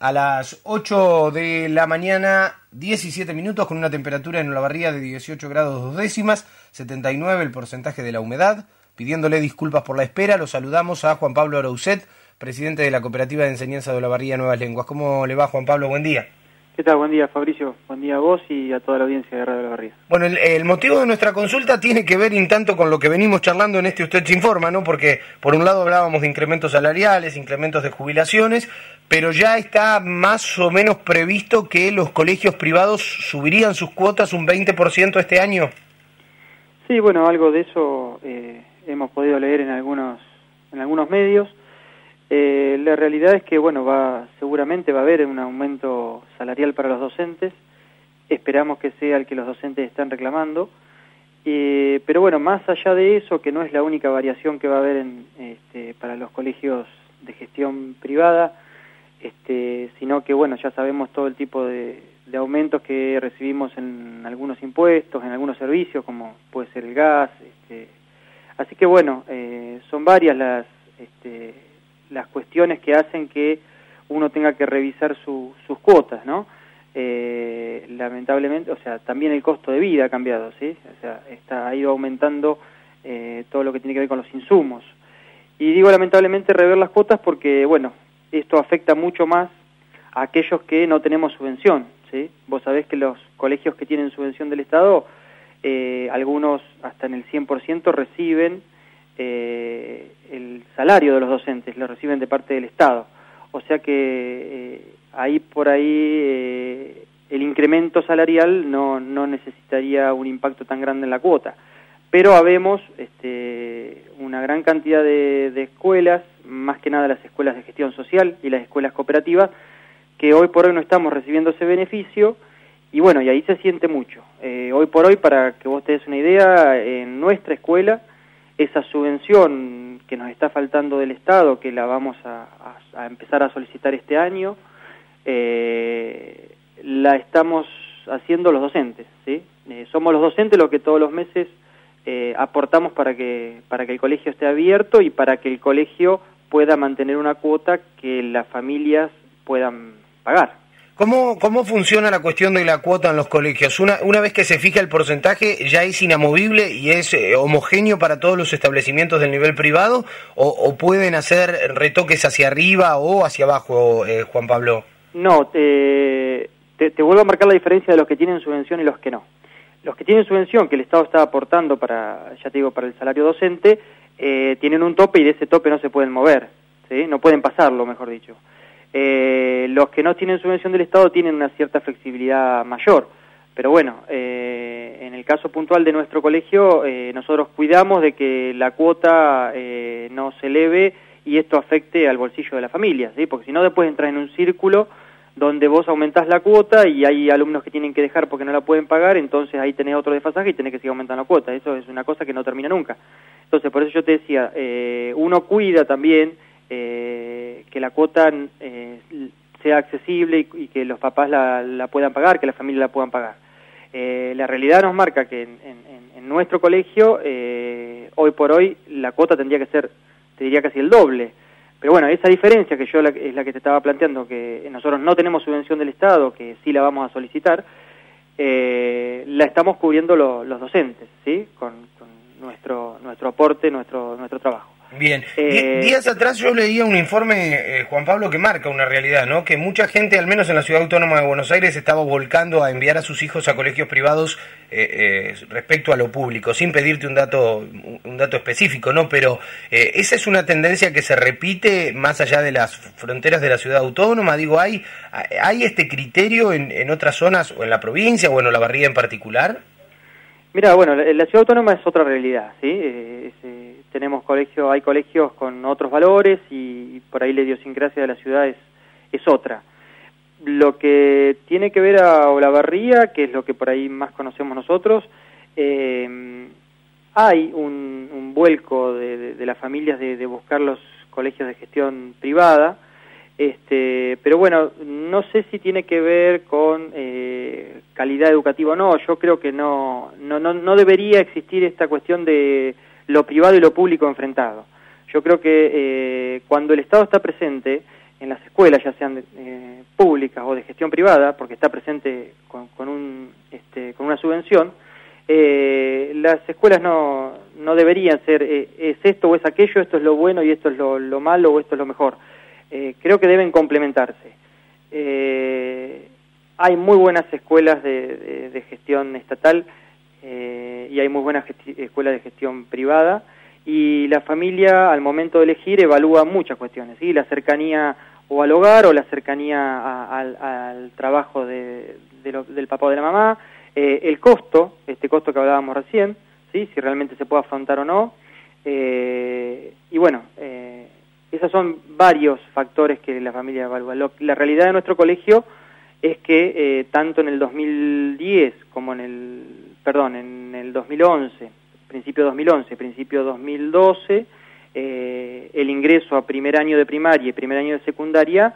A las 8 de la mañana, 17 minutos, con una temperatura en Olavarría de 18 grados 2 décimas, 79 el porcentaje de la humedad. Pidiéndole disculpas por la espera, lo saludamos a Juan Pablo Arouset, presidente de la Cooperativa de Enseñanza de Olavarría Nuevas Lenguas. ¿Cómo le va, Juan Pablo? Buen día. ¿Qué tal? Buen día, Fabricio. Buen día a vos y a toda la audiencia de Radio Olavarría. Bueno, el motivo de nuestra consulta tiene que ver, en tanto, con lo que venimos charlando en Usted se informa, ¿no? Porque, por un lado, hablábamos de incrementos salariales, incrementos de jubilaciones, pero ya está más o menos previsto que los colegios privados subirían sus cuotas un 20% este año. Sí, bueno, algo de eso hemos podido leer en algunos medios. La realidad es que, bueno, seguramente va a haber un aumento salarial para los docentes. Esperamos que sea el que los docentes están reclamando. Pero bueno, más allá de eso, que no es la única variación que va a haber para los colegios de gestión privada, sino que, bueno, ya sabemos todo el tipo de aumentos que recibimos en algunos impuestos, en algunos servicios, como puede ser el gas. Así que, bueno, son varias las cuestiones que hacen que uno tenga que revisar sus cuotas, ¿no? Lamentablemente, o sea, también el costo de vida ha cambiado, ¿sí? O sea, ha ido aumentando todo lo que tiene que ver con los insumos. Y digo lamentablemente rever las cuotas porque, bueno, esto afecta mucho más a aquellos que no tenemos subvención, ¿sí? Vos sabés que los colegios que tienen subvención del Estado, algunos hasta en el 100% reciben el salario de los docentes, lo reciben de parte del Estado. O sea que por ahí el incremento salarial no necesitaría un impacto tan grande en la cuota. Pero habemos una gran cantidad de escuelas, más que nada las escuelas de gestión social y las escuelas cooperativas, que hoy por hoy no estamos recibiendo ese beneficio, y bueno, y ahí se siente mucho. Hoy por hoy, para que vos te des una idea, en nuestra escuela, esa subvención que nos está faltando del Estado, que la vamos a empezar a solicitar este año, la estamos haciendo los docentes, ¿sí? Somos los docentes los que todos los meses aportamos para que el colegio esté abierto y para que el colegio pueda mantener una cuota que las familias puedan pagar. ¿Cómo funciona la cuestión de la cuota en los colegios? Una vez que se fija el porcentaje, ¿ya es inamovible y es homogéneo para todos los establecimientos del nivel privado? ¿O pueden hacer retoques hacia arriba o hacia abajo, Juan Pablo? No, te vuelvo a marcar la diferencia de los que tienen subvención y los que no. Los que tienen subvención, que el Estado está aportando para el salario docente, tienen un tope y de ese tope no se pueden mover, ¿sí? No pueden pasarlo, mejor dicho. Los que no tienen subvención del Estado tienen una cierta flexibilidad mayor, pero bueno, en el caso puntual de nuestro colegio, nosotros cuidamos de que la cuota no se eleve y esto afecte al bolsillo de la familia, ¿sí? Porque si no, después entras en un círculo donde vos aumentás la cuota y hay alumnos que tienen que dejar porque no la pueden pagar, entonces ahí tenés otro desfasaje y tenés que seguir aumentando la cuota. Eso es una cosa que no termina nunca. Entonces, por eso yo te decía, uno cuida también que la cuota sea accesible y que los papás la puedan pagar, que las familias la puedan pagar. La realidad nos marca que en nuestro colegio, hoy por hoy, la cuota tendría que ser, te diría, casi el doble. Pero bueno, esa diferencia que es la que te estaba planteando, que nosotros no tenemos subvención del Estado, que sí la vamos a solicitar, la estamos cubriendo los docentes, ¿sí? Con nuestro aporte, nuestro trabajo. Bien. Días atrás yo leía un informe, Juan Pablo, que marca una realidad, ¿no? Que mucha gente, al menos en la Ciudad Autónoma de Buenos Aires, estaba volcando a enviar a sus hijos a colegios privados respecto a lo público, sin pedirte un dato específico, ¿no? Pero esa es una tendencia que se repite más allá de las fronteras de la Ciudad Autónoma. Digo, ¿hay este criterio en otras zonas, o en la provincia, o en Olavarría en particular? Mira, bueno, la Ciudad Autónoma es otra realidad, ¿sí? Hay colegios con otros valores y por ahí la idiosincrasia de la ciudad es otra. Lo que tiene que ver a Olavarría, que es lo que por ahí más conocemos nosotros, hay un vuelco de las familias de buscar los colegios de gestión privada, pero bueno, no sé si tiene que ver con calidad educativa o no. Yo creo que no debería existir esta cuestión de lo privado y lo público enfrentado. Yo creo que cuando el Estado está presente en las escuelas, ya sean públicas o de gestión privada, porque está presente con una subvención, las escuelas no deberían ser es esto o es aquello, esto es lo bueno y esto es lo malo o esto es lo mejor. Creo que deben complementarse. Hay muy buenas escuelas de gestión estatal y hay muy buenas escuelas de gestión privada, y la familia al momento de elegir evalúa muchas cuestiones, ¿sí? La cercanía o al hogar o la cercanía al trabajo del papá o de la mamá, el costo, este costo que hablábamos recién, ¿sí? Si realmente se puede afrontar o no, y bueno, esos son varios factores que la familia evalúa. La realidad de nuestro colegio es que tanto en el 2010 como en el 2011, principio 2011, principio 2012, el ingreso a primer año de primaria y primer año de secundaria,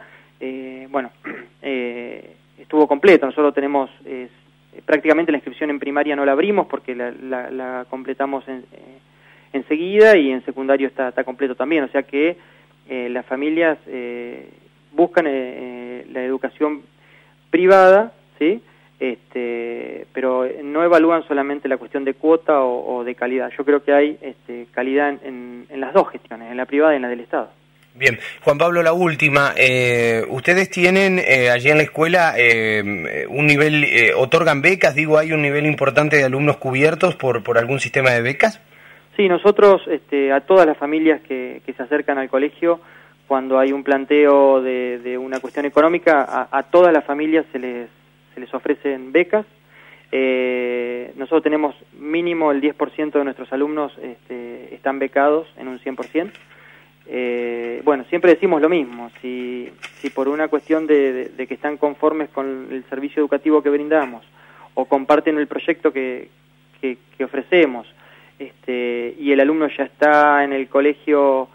estuvo completo. Nosotros tenemos prácticamente la inscripción en primaria no la abrimos porque la completamos enseguida, y en secundario está completo también, o sea que las familias buscan la educación privada, ¿sí? Pero no evalúan solamente la cuestión de cuota o de calidad. Yo creo que hay calidad en las dos gestiones, en la privada y en la del Estado. Bien, Juan Pablo, la última. ¿Ustedes tienen allí en la escuela un nivel, otorgan becas? Digo, ¿hay un nivel importante de alumnos cubiertos por algún sistema de becas? Sí, nosotros a todas las familias que se acercan al colegio, cuando hay un planteo de una cuestión económica, a todas las familias se les ofrecen becas. Nosotros tenemos mínimo el 10% de nuestros alumnos están becados en un 100%. Bueno, siempre decimos lo mismo, si por una cuestión de que están conformes con el servicio educativo que brindamos o comparten el proyecto que ofrecemos, y el alumno ya está en el colegio,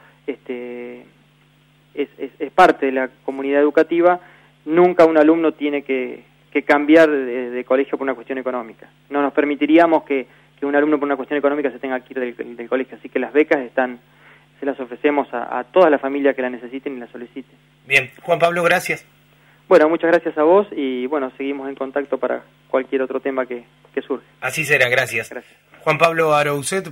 es parte de la comunidad educativa, nunca un alumno tiene que cambiar de colegio por una cuestión económica. No nos permitiríamos que un alumno por una cuestión económica se tenga que ir del colegio, así que las becas se las ofrecemos a toda la familia que la necesiten y la soliciten. Bien, Juan Pablo, gracias. Bueno, muchas gracias a vos, y bueno, seguimos en contacto para cualquier otro tema que surge. Así será, gracias. Gracias. Juan Pablo Arouset.